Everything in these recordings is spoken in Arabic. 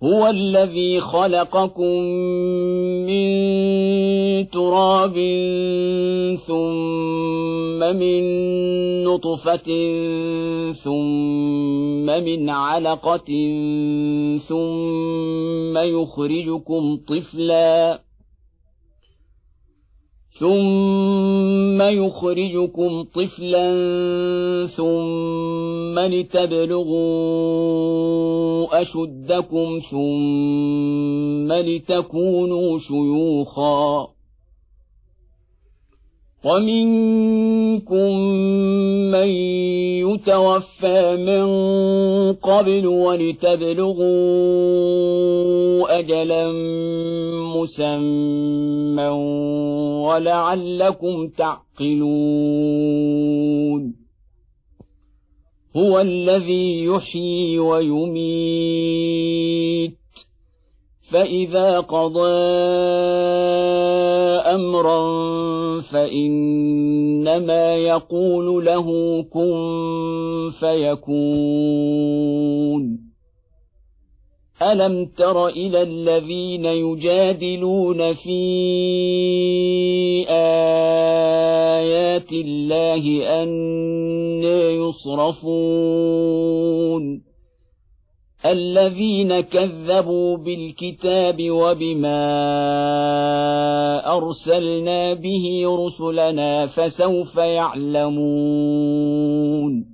هو الذي خلقكم من تراب ثم من نطفة ثم من علقة ثم يخرجكم طفلا ثم لتبلغوا أشدكم ثم لتكونوا شيوخا ومنكم من يتوفى من قبل ولتبلغوا أجلا مسمى ولعلكم تعقلون هو الذي يحيي ويميت فإذا قضى أمرا فإنما يقول له كن فيكون ألم تر إلى الذين يجادلون في آيات الله أنى يصرفون الذين كذبوا بالكتاب وبما أرسلنا به رسلنا فسوف يعلمون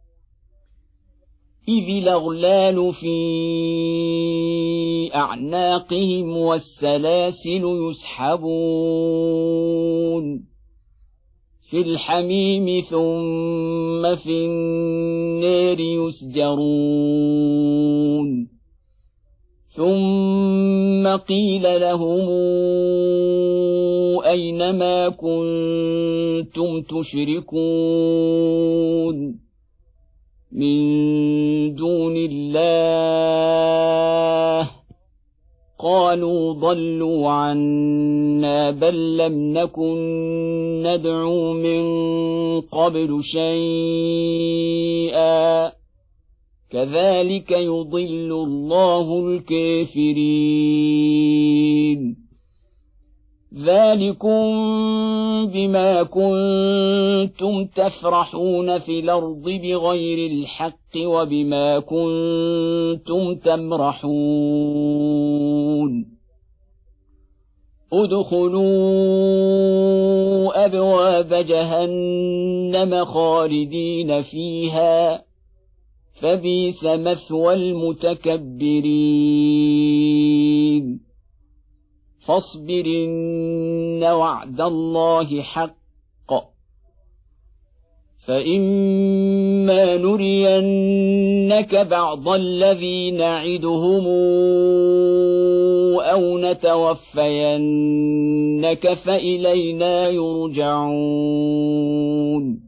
إذ الأغلال في أعناقهم والسلاسل يسحبون في الحميم ثم في النار يسجرون ثم قيل لهم أين ما كنتم تشركون من دون الله قالوا ضلوا عنا بل لم نكن ندعو من قبل شيئا كذلك يضل الله الكافرين ذلكم بما كنتم تفرحون في الأرض بغير الحق وبما كنتم تمرحون ادخلوا أبواب جهنم خالدين فيها فبئس مثوى المتكبرين فاصبر إن وعد الله حق فإما نرينك بعض الذي نعدهم أو نتوفينك فإلينا يرجعون